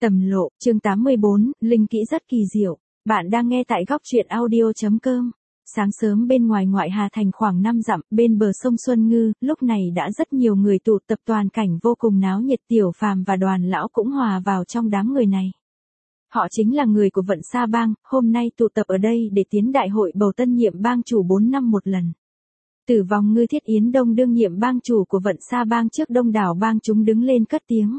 Tầm lộ, chương 84, linh kỹ rất kỳ diệu. Bạn đang nghe tại góc truyện audio.com. Sáng sớm bên ngoài ngoại Hà Thành khoảng 5 dặm, bên bờ sông Xuân Ngư, lúc này đã rất nhiều người tụ tập, toàn cảnh vô cùng náo nhiệt. Tiểu Phàm và Đoàn lão cũng hòa vào trong đám người này. Họ chính là người của Vận Sa Bang, hôm nay tụ tập ở đây để tiến đại hội bầu tân nhiệm bang chủ 4 năm một lần. Tử Vong Ngư Thiết Yến Đông đương nhiệm bang chủ của Vận Sa Bang trước đông đảo bang chúng đứng lên cất tiếng.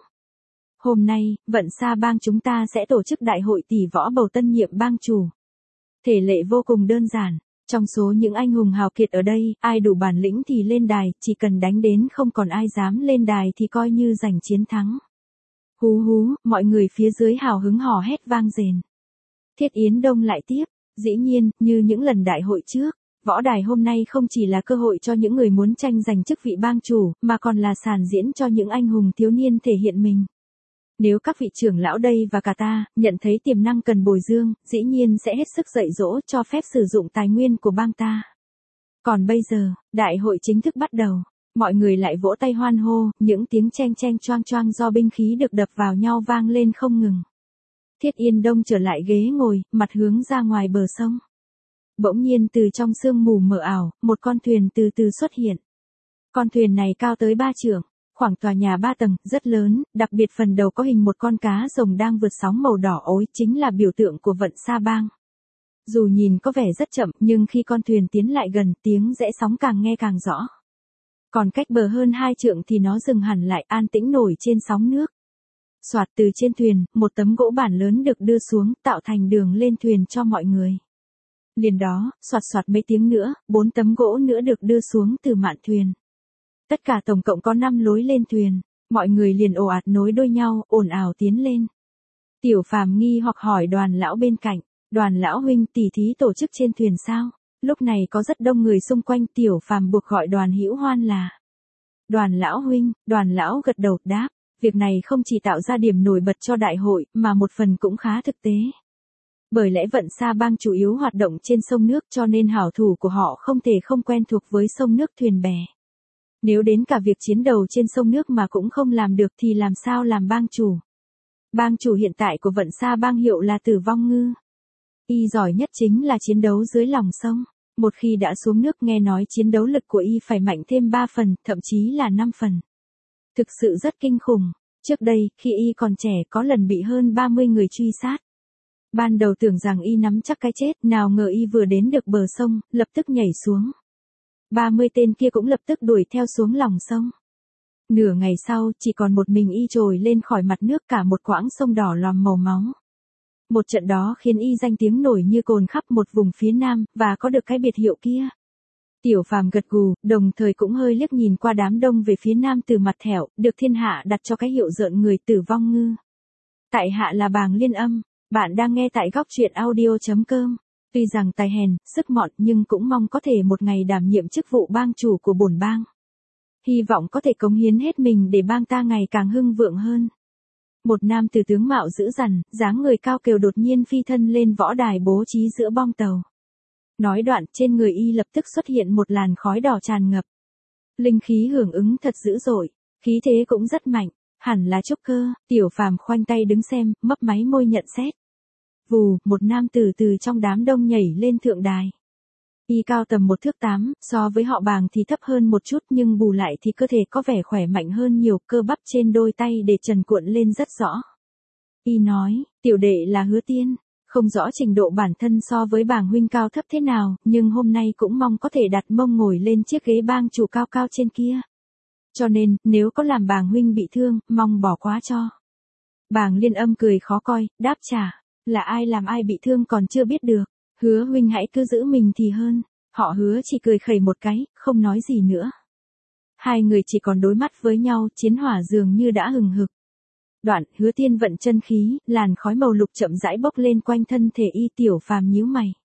Hôm nay, Vận Sa Bang chúng ta sẽ tổ chức đại hội tỷ võ bầu tân nhiệm bang chủ. Thể lệ vô cùng đơn giản, trong số những anh hùng hào kiệt ở đây, ai đủ bản lĩnh thì lên đài, chỉ cần đánh đến không còn ai dám lên đài thì coi như giành chiến thắng. Hú hú, mọi người phía dưới hào hứng hò hét vang rền. Thiết Yến Đông lại tiếp, dĩ nhiên, như những lần đại hội trước, võ đài hôm nay không chỉ là cơ hội cho những người muốn tranh giành chức vị bang chủ, mà còn là sàn diễn cho những anh hùng thiếu niên thể hiện mình. Nếu các vị trưởng lão đây và cả ta, nhận thấy tiềm năng cần bồi dưỡng, dĩ nhiên sẽ hết sức dạy dỗ cho phép sử dụng tài nguyên của bang ta. Còn bây giờ, đại hội chính thức bắt đầu. Mọi người lại vỗ tay hoan hô, những tiếng cheng cheng choang choang do binh khí được đập vào nhau vang lên không ngừng. Thiết Yến Đông trở lại ghế ngồi, mặt hướng ra ngoài bờ sông. Bỗng nhiên từ trong sương mù mờ ảo, một con thuyền từ từ xuất hiện. Con thuyền này cao tới 3 trượng. Khoảng tòa nhà 3 tầng, rất lớn, đặc biệt phần đầu có hình một con cá rồng đang vượt sóng màu đỏ ối, chính là biểu tượng của Vận Sa Bang. Dù nhìn có vẻ rất chậm, nhưng khi con thuyền tiến lại gần, tiếng rẽ sóng càng nghe càng rõ. Còn cách bờ hơn 2 trượng thì nó dừng hẳn lại, an tĩnh nổi trên sóng nước. Soạt, từ trên thuyền, một tấm gỗ bản lớn được đưa xuống, tạo thành đường lên thuyền cho mọi người. Liền đó, soạt soạt mấy tiếng nữa, 4 tấm gỗ nữa được đưa xuống từ mạn thuyền. Tất cả tổng cộng có 5 lối lên thuyền, mọi người liền ồ ạt nối đuôi nhau, ồn ào tiến lên. Tiểu Phàm nghi hoặc hỏi Đoàn lão bên cạnh, Đoàn lão huynh, tỷ thí tổ chức trên thuyền sao? Lúc này có rất đông người xung quanh, Tiểu Phàm buộc gọi Đoàn Hữu Hoan là Đoàn lão huynh. Đoàn lão gật đầu đáp, việc này không chỉ tạo ra điểm nổi bật cho đại hội, mà một phần cũng khá thực tế. Bởi lẽ Vận Sa Bang chủ yếu hoạt động trên sông nước, cho nên hảo thủ của họ không thể không quen thuộc với sông nước thuyền bè. Nếu đến cả việc chiến đấu trên sông nước mà cũng không làm được thì làm sao làm bang chủ. Bang chủ hiện tại của Vận Sa Bang hiệu là Tử Vong Ngư. Y giỏi nhất chính là chiến đấu dưới lòng sông. Một khi đã xuống nước, nghe nói chiến đấu lực của Y phải mạnh thêm 3 phần, thậm chí là 5 phần. Thực sự rất kinh khủng. Trước đây, khi Y còn trẻ có lần bị hơn 30 người truy sát. Ban đầu tưởng rằng Y nắm chắc cái chết, nào ngờ Y vừa đến được bờ sông, lập tức nhảy xuống. 30 tên kia cũng lập tức đuổi theo xuống lòng sông. Nửa ngày sau, chỉ còn một mình Y trồi lên khỏi mặt nước, cả một quãng sông đỏ lòm màu máu. Một trận đó khiến Y danh tiếng nổi như cồn khắp một vùng phía Nam, và có được cái biệt hiệu kia. Tiểu Phàm gật gù, đồng thời cũng hơi liếc nhìn qua đám đông về phía Nam từ mặt thẻo, được thiên hạ đặt cho cái hiệu rợn người Tử Vong Ngư. Tại hạ là Bàng Liên Âm, bạn đang nghe tại góc truyện audio.com. Tuy rằng tài hèn, sức mọn nhưng cũng mong có thể một ngày đảm nhiệm chức vụ bang chủ của bổn bang. Hy vọng có thể cống hiến hết mình để bang ta ngày càng hưng vượng hơn. Một nam tử tướng mạo dữ dằn, dáng người cao kiều đột nhiên phi thân lên võ đài bố trí giữa bong tàu. Nói đoạn, trên người Y lập tức xuất hiện một làn khói đỏ tràn ngập. Linh khí hưởng ứng thật dữ dội, khí thế cũng rất mạnh, hẳn là trúc cơ. Tiểu Phàm khoanh tay đứng xem, mấp máy môi nhận xét. Vù, một nam tử từ trong đám đông nhảy lên thượng đài. Y cao tầm 1 thước 8, so với họ Bàng thì thấp hơn một chút, nhưng bù lại thì cơ thể có vẻ khỏe mạnh hơn nhiều, cơ bắp trên đôi tay để trần cuộn lên rất rõ. Y nói, tiểu đệ là Hứa Tiên, không rõ trình độ bản thân so với Bàng huynh cao thấp thế nào, nhưng hôm nay cũng mong có thể đặt mông ngồi lên chiếc ghế bang chủ cao cao trên kia. Cho nên, nếu có làm Bàng huynh bị thương, mong bỏ qua cho. Bàng Liên Âm cười khó coi, đáp trả. Là ai làm ai bị thương còn chưa biết được, Hứa huynh hãy cứ giữ mình thì hơn. Họ Hứa chỉ cười khẩy một cái, không nói gì nữa. Hai người chỉ còn đối mắt với nhau, chiến hỏa dường như đã hừng hực. Đoạn, Hứa Tiên vận chân khí, làn khói màu lục chậm rãi bốc lên quanh thân thể Y. Tiểu Phàm nhíu mày.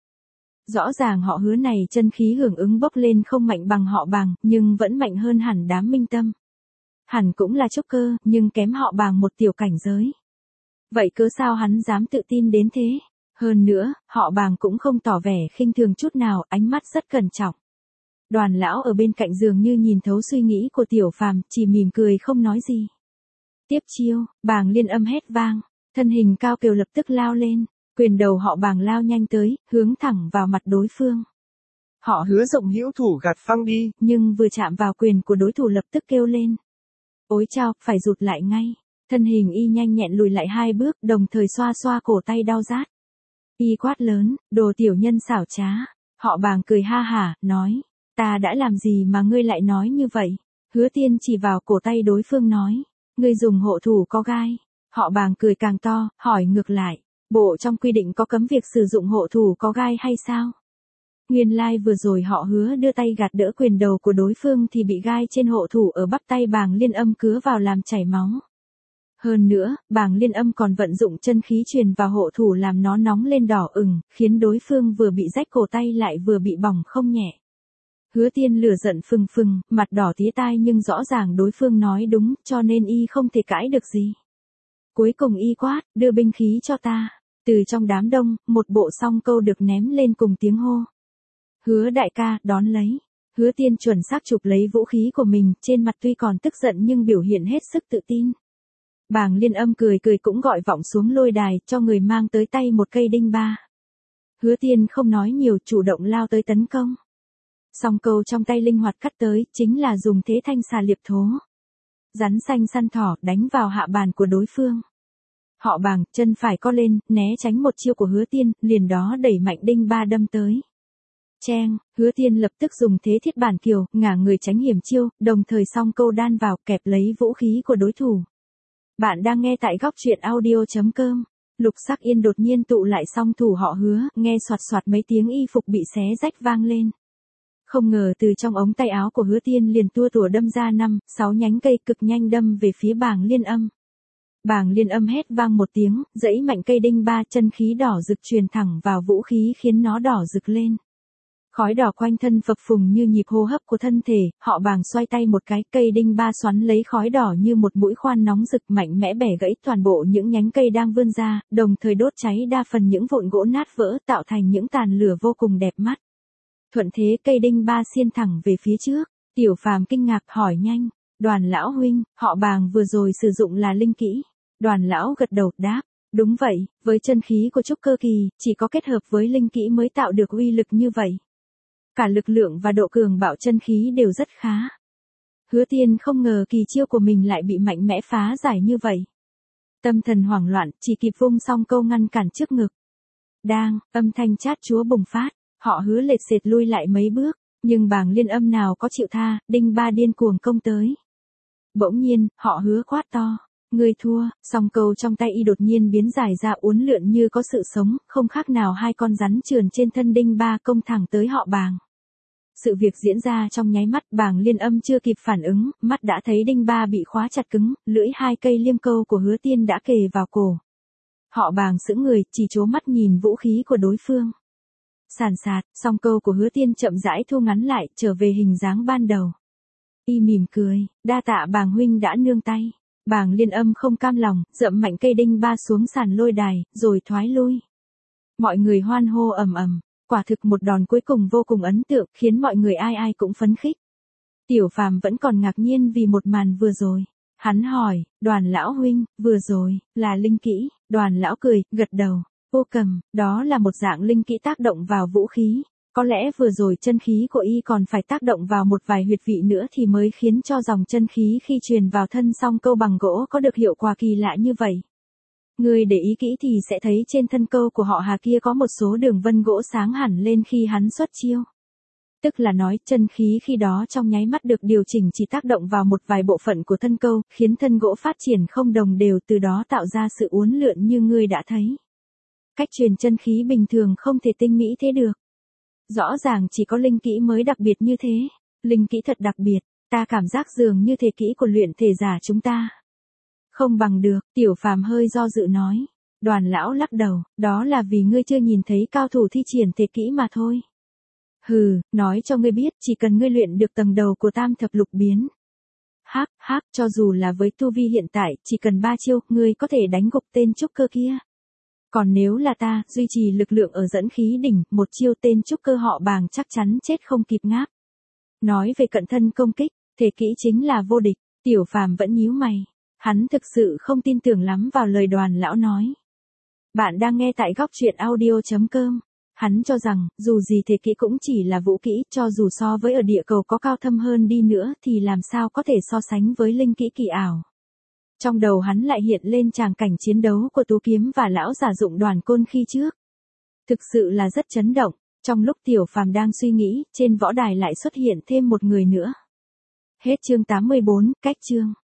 Rõ ràng họ Hứa này chân khí hưởng ứng bốc lên không mạnh bằng họ Bàng, nhưng vẫn mạnh hơn hẳn đám Minh Tâm. Hẳn cũng là trúc cơ, nhưng kém họ Bàng một tiểu cảnh giới. Vậy cớ sao hắn dám tự tin đến thế? Hơn nữa, họ Bàng cũng không tỏ vẻ khinh thường chút nào, ánh mắt rất cẩn trọng. Đoàn lão ở bên cạnh dường như nhìn thấu suy nghĩ của Tiểu Phàm, chỉ mỉm cười không nói gì. Tiếp chiêu, Bàng Liên Âm hét vang. Thân hình cao kiều lập tức lao lên, quyền đầu họ Bàng lao nhanh tới, hướng thẳng vào mặt đối phương. Họ Hứa Dụng hữu thủ gạt phăng đi. Nhưng vừa chạm vào quyền của đối thủ lập tức kêu lên. Ối chao, phải rụt lại ngay. Thân hình y nhanh nhẹn lùi lại 2 bước, đồng thời xoa xoa cổ tay đau rát. Y quát lớn, đồ tiểu nhân xảo trá. Họ Bàng cười ha hả, nói, ta đã làm gì mà ngươi lại nói như vậy? Hứa Tiên chỉ vào cổ tay đối phương nói, ngươi dùng hộ thủ có gai. Họ Bàng cười càng to, hỏi ngược lại, bộ trong quy định có cấm việc sử dụng hộ thủ có gai hay sao? Nguyên lai vừa rồi họ Hứa đưa tay gạt đỡ quyền đầu của đối phương thì bị gai trên hộ thủ ở bắp tay Bàng Liên Âm cứa vào làm chảy máu. Hơn nữa, Bàng Liên Âm còn vận dụng chân khí truyền vào hộ thủ làm nó nóng lên đỏ ửng, khiến đối phương vừa bị rách cổ tay lại vừa bị bỏng không nhẹ. Hứa Tiên lửa giận phừng phừng, mặt đỏ tía tai nhưng rõ ràng đối phương nói đúng, cho nên y không thể cãi được gì. Cuối cùng y quát, đưa binh khí cho ta. Từ trong đám đông, một bộ song câu được ném lên cùng tiếng hô. Hứa đại ca, đón lấy. Hứa Tiên chuẩn xác chụp lấy vũ khí của mình, trên mặt tuy còn tức giận nhưng biểu hiện hết sức tự tin. Bàng Liên Âm cười cười cũng gọi vọng xuống lôi đài, cho người mang tới tay một cây đinh ba. Hứa Tiên không nói nhiều, chủ động lao tới tấn công. Song câu trong tay linh hoạt cắt tới, chính là dùng thế thanh xà liệp thố. Rắn xanh săn thỏ, đánh vào hạ bàn của đối phương. Họ Bàng, chân phải co lên, né tránh một chiêu của Hứa Tiên, liền đó đẩy mạnh đinh ba đâm tới. Cheng, Hứa Tiên lập tức dùng thế thiết bản kiều, ngả người tránh hiểm chiêu, đồng thời song câu đan vào, kẹp lấy vũ khí của đối thủ. Bạn đang nghe tại góc truyện audio.com. Lục Sắc Yên đột nhiên tụ lại song thủ họ Hứa, nghe soạt soạt mấy tiếng y phục bị xé rách vang lên. Không ngờ từ trong ống tay áo của Hứa Tiên liền tua tủa đâm ra 5-6 nhánh cây cực nhanh đâm về phía Bàng Liên Âm. Bàng Liên Âm hét vang một tiếng, giãy mạnh cây đinh ba, chân khí đỏ rực truyền thẳng vào vũ khí khiến nó đỏ rực lên. Khói đỏ quanh thân phập phùng như nhịp hô hấp của thân thể, họ Bàng xoay tay một cái, cây đinh ba xoắn lấy khói đỏ như một mũi khoan nóng rực mạnh mẽ bẻ gãy toàn bộ những nhánh cây đang vươn ra, đồng thời đốt cháy đa phần những vụn gỗ nát vỡ tạo thành những tàn lửa vô cùng đẹp mắt. Thuận thế cây đinh ba xiên thẳng về phía trước, Tiểu Phàm kinh ngạc hỏi nhanh, Đoàn lão huynh, họ Bàng vừa rồi sử dụng là linh kỹ. Đoàn lão gật đầu đáp, đúng vậy, với chân khí của trúc cơ kỳ, chỉ có kết hợp với linh kỹ mới tạo được uy lực như vậy. Cả lực lượng và độ cường bạo chân khí đều rất khá. Hứa Tiên không ngờ kỳ chiêu của mình lại bị mạnh mẽ phá giải như vậy. Tâm thần hoảng loạn, chỉ kịp vung song câu ngăn cản trước ngực. Đang, âm thanh chát chúa bùng phát, họ Hứa lệch sệt lui lại mấy bước, nhưng Bàng Liên Âm nào có chịu tha, đinh ba điên cuồng công tới. Bỗng nhiên, họ Hứa quát to, ngươi thua, song câu trong tay y đột nhiên biến dài ra uốn lượn như có sự sống, không khác nào 2 con rắn trườn trên thân đinh ba công thẳng tới họ Bàng. Sự việc diễn ra trong nháy mắt, Bàng Liên Âm chưa kịp phản ứng, mắt đã thấy đinh ba bị khóa chặt cứng, lưỡi 2 cây liêm câu của Hứa Tiên đã kề vào cổ. Họ Bàng sững người, chỉ trố mắt nhìn vũ khí của đối phương. Sàn sạt, song câu của Hứa Tiên chậm rãi thu ngắn lại, trở về hình dáng ban đầu. Y mỉm cười, đa tạ Bàng huynh đã nương tay. Bàng Liên Âm không cam lòng, dậm mạnh cây đinh ba xuống sàn lôi đài, rồi thoái lui. Mọi người hoan hô ầm ầm, quả thực một đòn cuối cùng vô cùng ấn tượng, khiến mọi người ai ai cũng phấn khích. Tiểu Phàm vẫn còn ngạc nhiên vì một màn vừa rồi. Hắn hỏi, Đoàn lão huynh, vừa rồi, là linh kỹ. Đoàn lão cười, gật đầu, vô cầm, đó là một dạng linh kỹ tác động vào vũ khí. Có lẽ vừa rồi chân khí của y còn phải tác động vào một vài huyệt vị nữa thì mới khiến cho dòng chân khí khi truyền vào thân song câu bằng gỗ có được hiệu quả kỳ lạ như vậy. Người để ý kỹ thì sẽ thấy trên thân câu của họ Hà kia có một số đường vân gỗ sáng hẳn lên khi hắn xuất chiêu. Tức là nói chân khí khi đó trong nháy mắt được điều chỉnh chỉ tác động vào một vài bộ phận của thân câu, khiến thân gỗ phát triển không đồng đều, từ đó tạo ra sự uốn lượn như ngươi đã thấy. Cách truyền chân khí bình thường không thể tinh mỹ thế được. Rõ ràng chỉ có linh kỹ mới đặc biệt như thế. Linh kỹ thật đặc biệt, ta cảm giác dường như thể kỹ của luyện thể giả chúng ta không bằng được. Tiểu Phàm hơi do dự nói. Đoàn lão lắc đầu, đó là vì ngươi chưa nhìn thấy cao thủ thi triển thể kỹ mà thôi. Hừ, nói cho ngươi biết, chỉ cần ngươi luyện được tầng đầu của tam thập lục biến. Hắc, cho dù là với tu vi hiện tại, chỉ cần 3 chiêu, ngươi có thể đánh gục tên trúc cơ kia. Còn nếu là ta, duy trì lực lượng ở dẫn khí đỉnh, một chiêu tên trúc cơ họ Bàng chắc chắn chết không kịp ngáp. Nói về cận thân công kích, thể kỹ chính là vô địch. Tiểu Phàm vẫn nhíu mày. Hắn thực sự không tin tưởng lắm vào lời Đoàn lão nói. Bạn đang nghe tại góc truyện audio.com. Hắn cho rằng, dù gì thế kỹ cũng chỉ là vũ kỹ, cho dù so với ở địa cầu có cao thâm hơn đi nữa thì làm sao có thể so sánh với linh kỹ kỳ ảo. Trong đầu hắn lại hiện lên tràng cảnh chiến đấu của Tú Kiếm và lão giả Dụng Đoàn Côn khi trước. Thực sự là rất chấn động, trong lúc Tiểu Phàm đang suy nghĩ, trên võ đài lại xuất hiện thêm một người nữa. Hết chương 84, cách chương.